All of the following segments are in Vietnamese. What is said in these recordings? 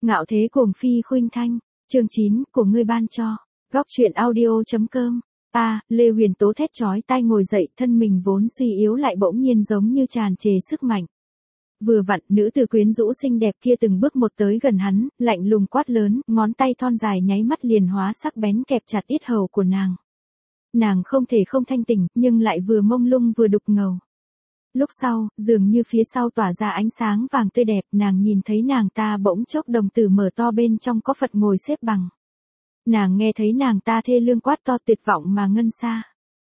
Ngạo thế cuồng phi khuynh thanh, chương 9 của ngươi ban cho. Góc truyện audio.com. Lê Huyền Tố thét chói tai ngồi dậy, thân mình vốn suy yếu lại bỗng nhiên giống như tràn trề sức mạnh. Vừa vặn, nữ tử quyến rũ xinh đẹp kia từng bước một tới gần hắn, lạnh lùng quát lớn, ngón tay thon dài nháy mắt liền hóa sắc bén kẹp chặt yết hầu của nàng. Nàng không thể không thanh tỉnh, nhưng lại vừa mông lung vừa đục ngầu. Lúc sau, dường như phía sau tỏa ra ánh sáng vàng tươi đẹp, nàng nhìn thấy nàng ta bỗng chốc đồng tử mở to, bên trong có Phật ngồi xếp bằng. Nàng nghe thấy nàng ta thê lương quát to tuyệt vọng mà ngân xa.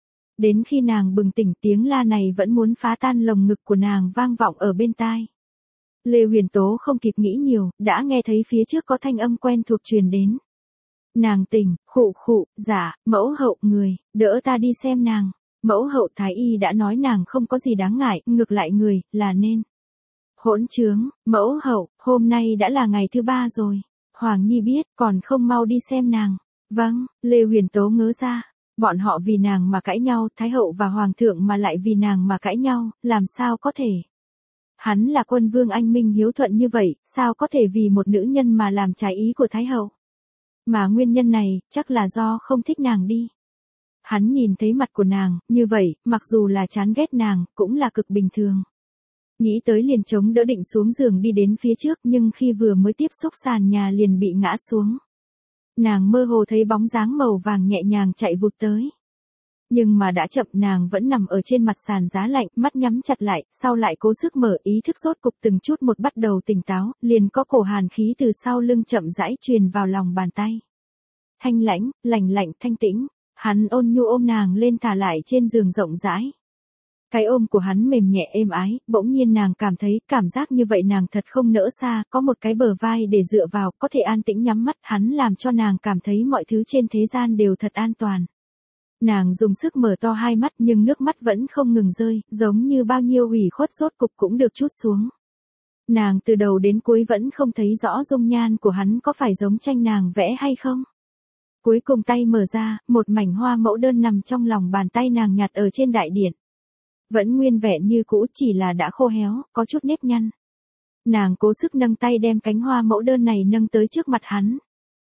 Đến khi nàng bừng tỉnh, tiếng la này vẫn muốn phá tan lồng ngực của nàng vang vọng ở bên tai. Lê Huyền Tố không kịp nghĩ nhiều, đã nghe thấy phía trước có thanh âm quen thuộc truyền đến. Nàng tỉnh, khụ khụ, dạ, mẫu hậu người, đỡ ta đi xem nàng. Mẫu hậu thái y đã nói nàng không có gì đáng ngại, ngược lại người, là nên. Hỗn trướng, mẫu hậu, hôm nay đã là ngày thứ 3 rồi. Hoàng Nhi biết, còn không mau đi xem nàng. Vâng, Lê Huyền Tố ngớ ra. Bọn họ vì nàng mà cãi nhau, Thái hậu và Hoàng thượng mà lại vì nàng mà cãi nhau, làm sao có thể. Hắn là quân vương anh minh hiếu thuận như vậy, sao có thể vì một nữ nhân mà làm trái ý của Thái hậu. Mà nguyên nhân này, chắc là do không thích nàng đi. Hắn nhìn thấy mặt của nàng, như vậy, mặc dù là chán ghét nàng, cũng là cực bình thường. Nghĩ tới liền chống đỡ định xuống giường đi đến phía trước, nhưng khi vừa mới tiếp xúc sàn nhà liền bị ngã xuống. Nàng mơ hồ thấy bóng dáng màu vàng nhẹ nhàng chạy vụt tới. Nhưng mà đã chậm, nàng vẫn nằm ở trên mặt sàn giá lạnh, mắt nhắm chặt lại, sau lại cố sức mở, ý thức rốt cục từng chút một bắt đầu tỉnh táo, liền có cổ hàn khí từ sau lưng chậm rãi truyền vào lòng bàn tay. Thanh lãnh, lạnh lạnh, thanh tĩnh. Hắn ôn nhu ôm nàng lên thả lại trên giường rộng rãi. Cái ôm của hắn mềm nhẹ êm ái, bỗng nhiên nàng cảm thấy cảm giác như vậy nàng thật không nỡ xa, có một cái bờ vai để dựa vào, có thể an tĩnh nhắm mắt, hắn làm cho nàng cảm thấy mọi thứ trên thế gian đều thật an toàn. Nàng dùng sức mở to hai mắt nhưng nước mắt vẫn không ngừng rơi, giống như bao nhiêu ủy khuất rốt cục cũng được trút xuống. Nàng từ đầu đến cuối vẫn không thấy rõ dung nhan của hắn có phải giống tranh nàng vẽ hay không. Cuối cùng tay mở ra, một mảnh hoa mẫu đơn nằm trong lòng bàn tay nàng nhặt ở trên đại điện. Vẫn nguyên vẹn như cũ, chỉ là đã khô héo, có chút nếp nhăn. Nàng cố sức nâng tay đem cánh hoa mẫu đơn này nâng tới trước mặt hắn.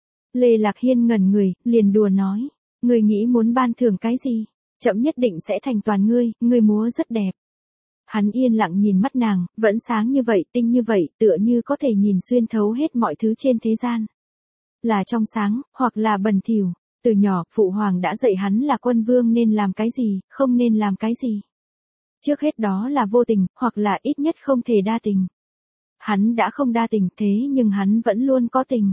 Lê Lạc Hiên ngẩn người, liền đùa nói. Ngươi nghĩ muốn ban thưởng cái gì? Chậm nhất định sẽ thành toàn ngươi, ngươi múa rất đẹp. Hắn yên lặng nhìn mắt nàng, vẫn sáng như vậy, tinh như vậy, tựa như có thể nhìn xuyên thấu hết mọi thứ trên thế gian. Là trong sáng, hoặc là bẩn thỉu. Từ nhỏ, Phụ Hoàng đã dạy hắn là quân vương nên làm cái gì, không nên làm cái gì. Trước hết đó là vô tình, hoặc là ít nhất không thể đa tình. Hắn đã không đa tình, thế nhưng hắn vẫn luôn có tình.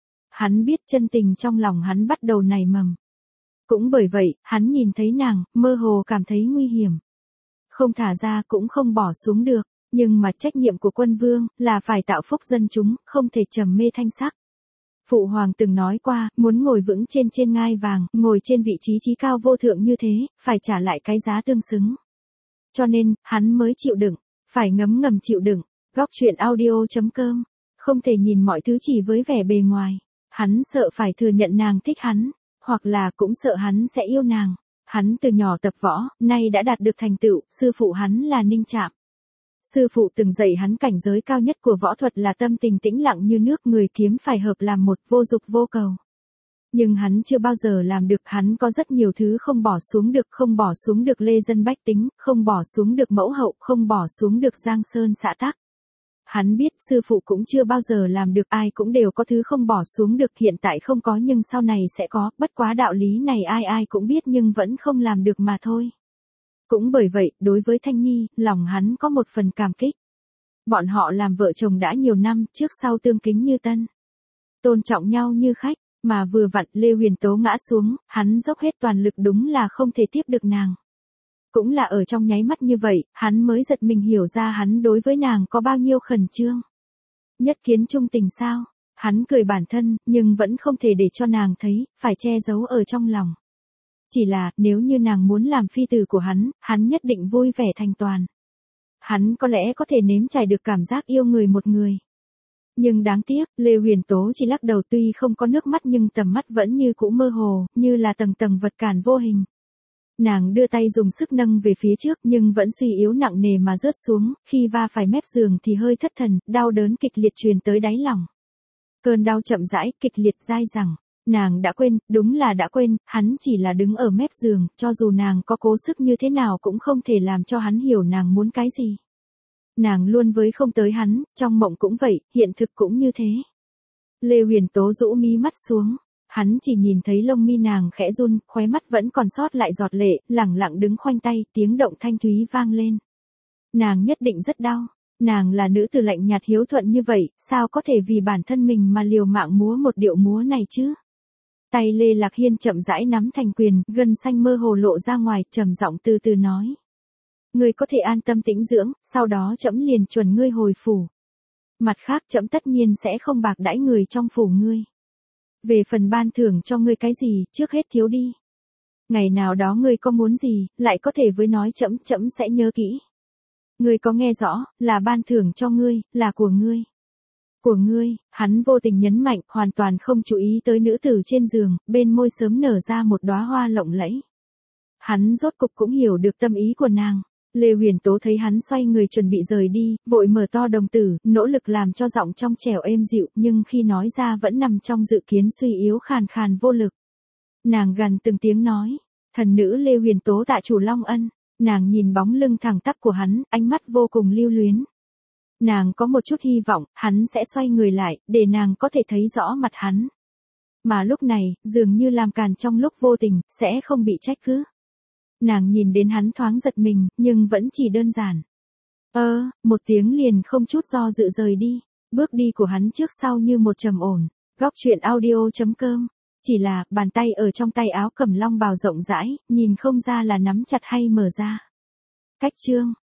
Hắn biết chân tình trong lòng hắn bắt đầu nảy mầm. Cũng bởi vậy, hắn nhìn thấy nàng, mơ hồ cảm thấy nguy hiểm. Không thả ra cũng không bỏ xuống được, nhưng mà trách nhiệm của quân vương là phải tạo phúc dân chúng, không thể trầm mê thanh sắc. Phụ Hoàng từng nói qua, muốn ngồi vững trên ngai vàng, ngồi trên vị trí chí cao vô thượng như thế, phải trả lại cái giá tương xứng. Cho nên, hắn mới chịu đựng, phải ngấm ngầm chịu đựng. Góc truyện audio.com. Không thể nhìn mọi thứ chỉ với vẻ bề ngoài. Hắn sợ phải thừa nhận nàng thích hắn, hoặc là cũng sợ hắn sẽ yêu nàng. Hắn từ nhỏ tập võ, nay đã đạt được thành tựu, sư phụ hắn là Ninh Trạm. Sư phụ từng dạy hắn cảnh giới cao nhất của võ thuật là tâm tình tĩnh lặng như nước, người kiếm phải hợp làm một, vô dục vô cầu. Nhưng hắn chưa bao giờ làm được, hắn có rất nhiều thứ không bỏ xuống được, không bỏ xuống được lê dân bách tính, không bỏ xuống được mẫu hậu, không bỏ xuống được Giang Sơn xã tắc. Hắn biết sư phụ cũng chưa bao giờ làm được, ai cũng đều có thứ không bỏ xuống được, hiện tại không có nhưng sau này sẽ có, bất quá đạo lý này ai ai cũng biết nhưng vẫn không làm được mà thôi. Cũng bởi vậy, đối với Thanh Nhi, lòng hắn có một phần cảm kích. Bọn họ làm vợ chồng đã nhiều năm, trước sau tương kính như tân. Tôn trọng nhau như khách, mà vừa vặn Lê Huyền Tố ngã xuống, hắn dốc hết toàn lực đúng là không thể tiếp được nàng. Cũng là ở trong nháy mắt như vậy, hắn mới giật mình hiểu ra hắn đối với nàng có bao nhiêu khẩn trương. Nhất kiến trung tình sao? Hắn cười bản thân, nhưng vẫn không thể để cho nàng thấy, phải che giấu ở trong lòng. Chỉ là, nếu như nàng muốn làm phi tử của hắn nhất định vui vẻ thành toàn. Hắn có lẽ có thể nếm trải được cảm giác yêu người một người. Nhưng đáng tiếc, Lê Huyền Tố chỉ lắc đầu, tuy không có nước mắt nhưng tầm mắt vẫn như cũ mơ hồ, như là tầng tầng vật cản vô hình. Nàng đưa tay dùng sức nâng về phía trước nhưng vẫn suy yếu nặng nề mà rớt xuống, khi va phải mép giường thì hơi thất thần, đau đớn kịch liệt truyền tới đáy lòng. Cơn đau chậm rãi, kịch liệt dai dẳng. Nàng đã quên, đúng là đã quên, hắn chỉ là đứng ở mép giường, cho dù nàng có cố sức như thế nào cũng không thể làm cho hắn hiểu nàng muốn cái gì. Nàng luôn với không tới hắn, trong mộng cũng vậy, hiện thực cũng như thế. Lê Huyền Tố rũ mí mắt xuống. Hắn chỉ nhìn thấy lông mi nàng khẽ run, khóe mắt vẫn còn sót lại giọt lệ, lẳng lặng đứng khoanh tay, tiếng động thanh thúy vang lên. Nàng nhất định rất đau. Nàng là nữ tử lạnh nhạt hiếu thuận như vậy, sao có thể vì bản thân mình mà liều mạng múa một điệu múa này chứ? Tay Lê Lạc Hiên chậm rãi nắm thành quyền, gân xanh mơ hồ lộ ra ngoài, trầm giọng từ từ nói. Ngươi có thể an tâm tĩnh dưỡng, sau đó trẫm liền chuẩn ngươi hồi phủ. Mặt khác trẫm tất nhiên sẽ không bạc đãi người trong phủ ngươi. Về phần ban thưởng cho ngươi cái gì, trước hết thiếu đi. Ngày nào đó ngươi có muốn gì, lại có thể với nói trẫm, trẫm sẽ nhớ kỹ. Ngươi có nghe rõ, là ban thưởng cho ngươi, là của ngươi. Của ngươi, hắn vô tình nhấn mạnh, hoàn toàn không chú ý tới nữ tử trên giường, bên môi sớm nở ra một đóa hoa lộng lẫy. Hắn rốt cục cũng hiểu được tâm ý của nàng. Lê Huyền Tố thấy hắn xoay người chuẩn bị rời đi, vội mở to đồng tử, nỗ lực làm cho giọng trong trẻo êm dịu, nhưng khi nói ra vẫn nằm trong dự kiến suy yếu khàn khàn vô lực. Nàng gằn từng tiếng nói, thần nữ Lê Huyền Tố tạ chủ Long Ân. Nàng nhìn bóng lưng thẳng tắp của hắn, ánh mắt vô cùng lưu luyến. Nàng có một chút hy vọng, hắn sẽ xoay người lại, để nàng có thể thấy rõ mặt hắn. Mà lúc này, dường như làm càn trong lúc vô tình, sẽ không bị trách cứ. Nàng nhìn đến hắn thoáng giật mình, nhưng vẫn chỉ đơn giản. Một tiếng liền không chút do dự rời đi. Bước đi của hắn trước sau như một trầm ổn. Góc truyện audio.com. Chỉ là, bàn tay ở trong tay áo cẩm long bào rộng rãi, nhìn không ra là nắm chặt hay mở ra. Cách chương.